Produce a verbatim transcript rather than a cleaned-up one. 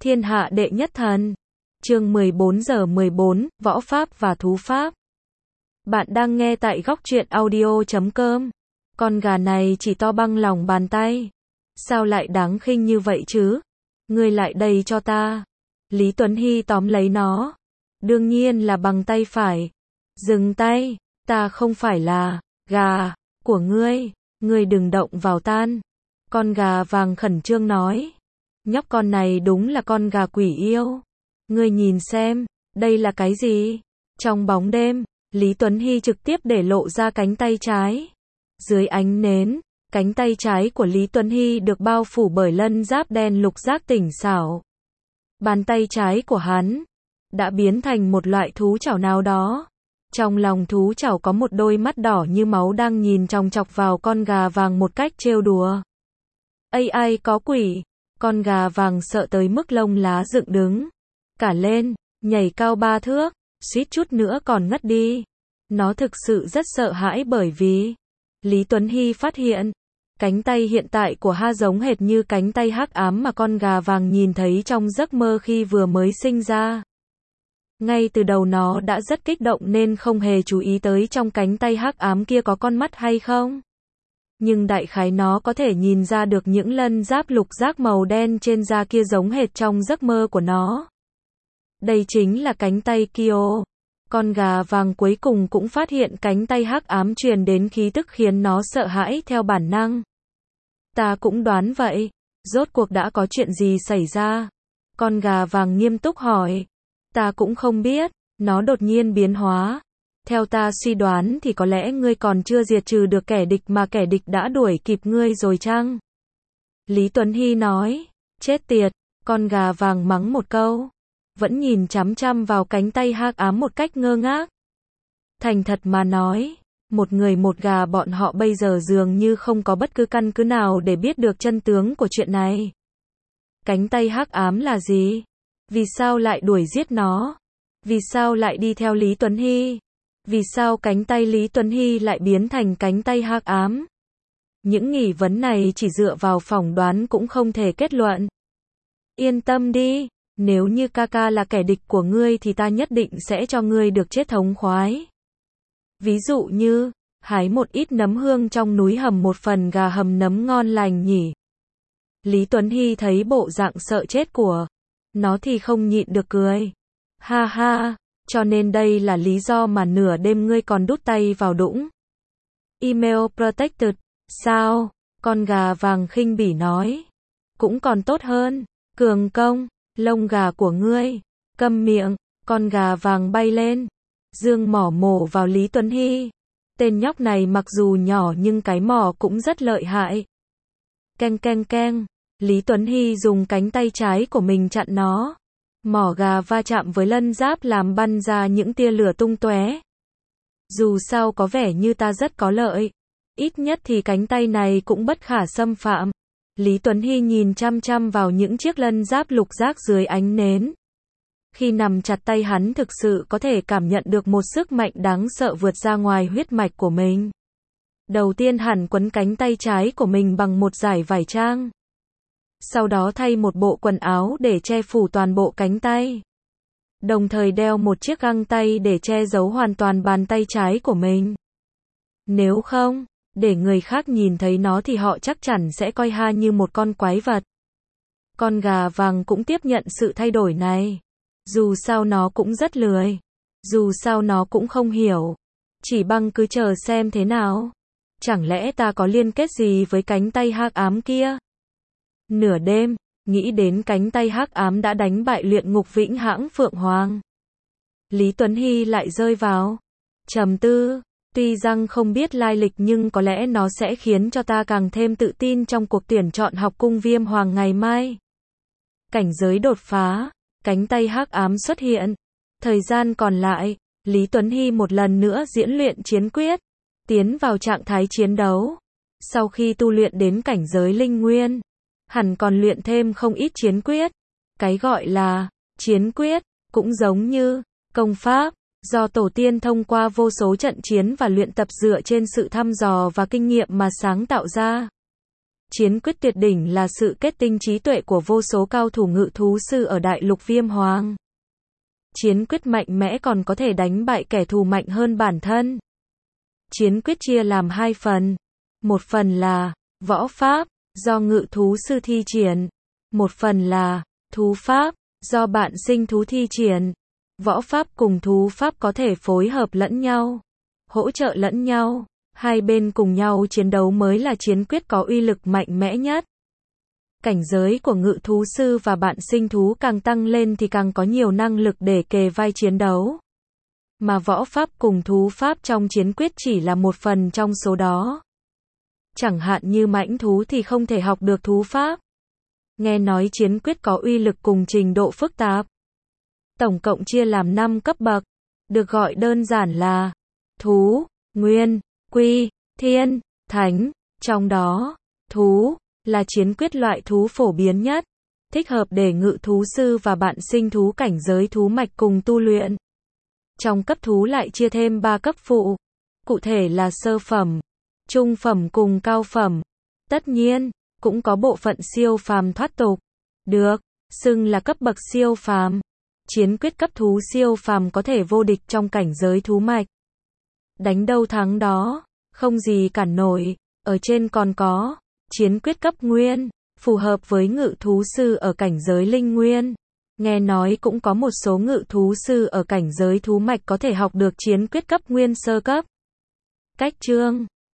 Thiên hạ đệ nhất thần. Chương mười bốn giờ mười bốn, võ pháp và thú pháp. Bạn đang nghe tại góc truyện audio chấm com. Con gà này chỉ to bằng lòng bàn tay. Sao lại đáng khinh như vậy chứ? Ngươi lại đây cho ta. Lý Tuấn Hy tóm lấy nó. Đương nhiên là bằng tay phải. Dừng tay, ta không phải là gà của ngươi, ngươi đừng động vào tan. Con gà vàng khẩn trương nói. Nhóc con này đúng là con gà quỷ yêu. Ngươi nhìn xem, đây là cái gì? Trong bóng đêm, Lý Tuấn Hy trực tiếp để lộ ra cánh tay trái. Dưới ánh nến, cánh tay trái của Lý Tuấn Hy được bao phủ bởi lân giáp đen lục giác tỉnh xảo. Bàn tay trái của hắn đã biến thành một loại thú chảo nào đó. Trong lòng thú chảo có một đôi mắt đỏ như máu đang nhìn chòng chọc vào con gà vàng một cách trêu đùa. Ây ai có quỷ, con gà vàng sợ tới mức lông lá dựng đứng cả lên, nhảy cao ba thước, suýt chút nữa còn ngất đi. Nó thực sự rất sợ hãi bởi vì Lý Tuấn Hy phát hiện cánh tay hiện tại của Ha giống hệt như cánh tay hắc ám mà con gà vàng nhìn thấy trong giấc mơ khi vừa mới sinh ra. Ngay từ đầu nó đã rất kích động nên không hề chú ý tới trong cánh tay hắc ám kia có con mắt hay không. Nhưng đại khái nó có thể nhìn ra được những lân giáp lục giác màu đen trên da kia giống hệt trong giấc mơ của nó. Đây chính là cánh tay Kyo. Con gà vàng cuối cùng cũng phát hiện cánh tay hắc ám truyền đến khí tức khiến nó sợ hãi theo bản năng. Ta cũng đoán vậy. Rốt cuộc đã có chuyện gì xảy ra? Con gà vàng nghiêm túc hỏi. Ta cũng không biết. Nó đột nhiên biến hóa. Theo ta suy đoán thì có lẽ ngươi còn chưa diệt trừ được kẻ địch mà kẻ địch đã đuổi kịp ngươi rồi chăng? Lý Tuấn Hy nói. Chết tiệt. Con gà vàng mắng một câu. Vẫn nhìn chằm chằm vào cánh tay hắc ám một cách ngơ ngác. Thành thật mà nói, một người một gà bọn họ bây giờ dường như không có bất cứ căn cứ nào để biết được chân tướng của chuyện này. Cánh tay hắc ám là gì? Vì sao lại đuổi giết nó? Vì sao lại đi theo Lý Tuấn Hy? Vì sao cánh tay Lý Tuấn Hy lại biến thành cánh tay hắc ám? Những nghi vấn này chỉ dựa vào phỏng đoán cũng không thể kết luận. Yên tâm đi. Nếu như ca ca là kẻ địch của ngươi thì ta nhất định sẽ cho ngươi được chết thống khoái. Ví dụ như, hái một ít nấm hương trong núi hầm một phần gà hầm nấm ngon lành nhỉ. Lý Tuấn Hy thấy bộ dạng sợ chết của nó thì không nhịn được cười. Ha ha, cho nên đây là lý do mà nửa đêm ngươi còn đút tay vào đũng. Email protected, sao? Con gà vàng khinh bỉ nói. Cũng còn tốt hơn, cường công. Lông gà của ngươi, câm miệng, con gà vàng bay lên, dương mỏ mổ vào Lý Tuấn Hy. Tên nhóc này mặc dù nhỏ nhưng cái mỏ cũng rất lợi hại. Keng keng keng, Lý Tuấn Hy dùng cánh tay trái của mình chặn nó. Mỏ gà va chạm với lân giáp làm bắn ra những tia lửa tung tóe. Dù sao có vẻ như ta rất có lợi, ít nhất thì cánh tay này cũng bất khả xâm phạm. Lý Tuấn Hy nhìn chăm chăm vào những chiếc lân giáp lục giác dưới ánh nến. Khi nằm chặt tay hắn thực sự có thể cảm nhận được một sức mạnh đáng sợ vượt ra ngoài huyết mạch của mình. Đầu tiên hẳn quấn cánh tay trái của mình bằng một dải vải trang. Sau đó thay một bộ quần áo để che phủ toàn bộ cánh tay. Đồng thời đeo một chiếc găng tay để che giấu hoàn toàn bàn tay trái của mình. Nếu không, để người khác nhìn thấy nó thì họ chắc chắn sẽ coi Ha như một con quái vật. Con gà vàng cũng tiếp nhận sự thay đổi này. Dù sao nó cũng rất lười. Dù sao nó cũng không hiểu. Chỉ bằng cứ chờ xem thế nào. Chẳng lẽ ta có liên kết gì với cánh tay hắc ám kia? Nửa đêm, nghĩ đến cánh tay hắc ám đã đánh bại luyện ngục vĩnh hãng Phượng Hoàng. Lý Tuấn Hy lại rơi vào trầm tư. Tuy rằng không biết lai lịch nhưng có lẽ nó sẽ khiến cho ta càng thêm tự tin trong cuộc tuyển chọn học cung Viêm Hoàng ngày mai. Cảnh giới đột phá, cánh tay hắc ám xuất hiện. Thời gian còn lại, Lý Tuấn Hy một lần nữa diễn luyện chiến quyết, tiến vào trạng thái chiến đấu. Sau khi tu luyện đến cảnh giới linh nguyên, hẳn còn luyện thêm không ít chiến quyết. Cái gọi là chiến quyết, cũng giống như công pháp. Do tổ tiên thông qua vô số trận chiến và luyện tập dựa trên sự thăm dò và kinh nghiệm mà sáng tạo ra. Chiến quyết tuyệt đỉnh là sự kết tinh trí tuệ của vô số cao thủ ngự thú sư ở đại lục Viêm Hoàng. Chiến quyết mạnh mẽ còn có thể đánh bại kẻ thù mạnh hơn bản thân. Chiến quyết chia làm hai phần. Một phần là võ pháp, do ngự thú sư thi triển. Một phần là thú pháp, do bạn sinh thú thi triển. Võ pháp cùng thú pháp có thể phối hợp lẫn nhau, hỗ trợ lẫn nhau. Hai bên cùng nhau chiến đấu mới là chiến quyết có uy lực mạnh mẽ nhất. Cảnh giới của ngự thú sư và bạn sinh thú càng tăng lên thì càng có nhiều năng lực để kề vai chiến đấu. Mà võ pháp cùng thú pháp trong chiến quyết chỉ là một phần trong số đó. Chẳng hạn như mãnh thú thì không thể học được thú pháp. Nghe nói chiến quyết có uy lực cùng trình độ phức tạp. Tổng cộng chia làm năm cấp bậc, được gọi đơn giản là thú, nguyên, quy, thiên, thánh. Trong đó, thú là chiến quyết loại thú phổ biến nhất, thích hợp để ngự thú sư và bạn sinh thú cảnh giới thú mạch cùng tu luyện. Trong cấp thú lại chia thêm ba cấp phụ, cụ thể là sơ phẩm, trung phẩm cùng cao phẩm. Tất nhiên, cũng có bộ phận siêu phàm thoát tục, được xưng là cấp bậc siêu phàm. Chiến quyết cấp thú siêu phàm có thể vô địch trong cảnh giới thú mạch. Đánh đâu thắng đó, không gì cản nổi. Ở trên còn có chiến quyết cấp nguyên, phù hợp với ngự thú sư ở cảnh giới linh nguyên. Nghe nói cũng có một số ngự thú sư ở cảnh giới thú mạch có thể học được chiến quyết cấp nguyên sơ cấp. Cách chương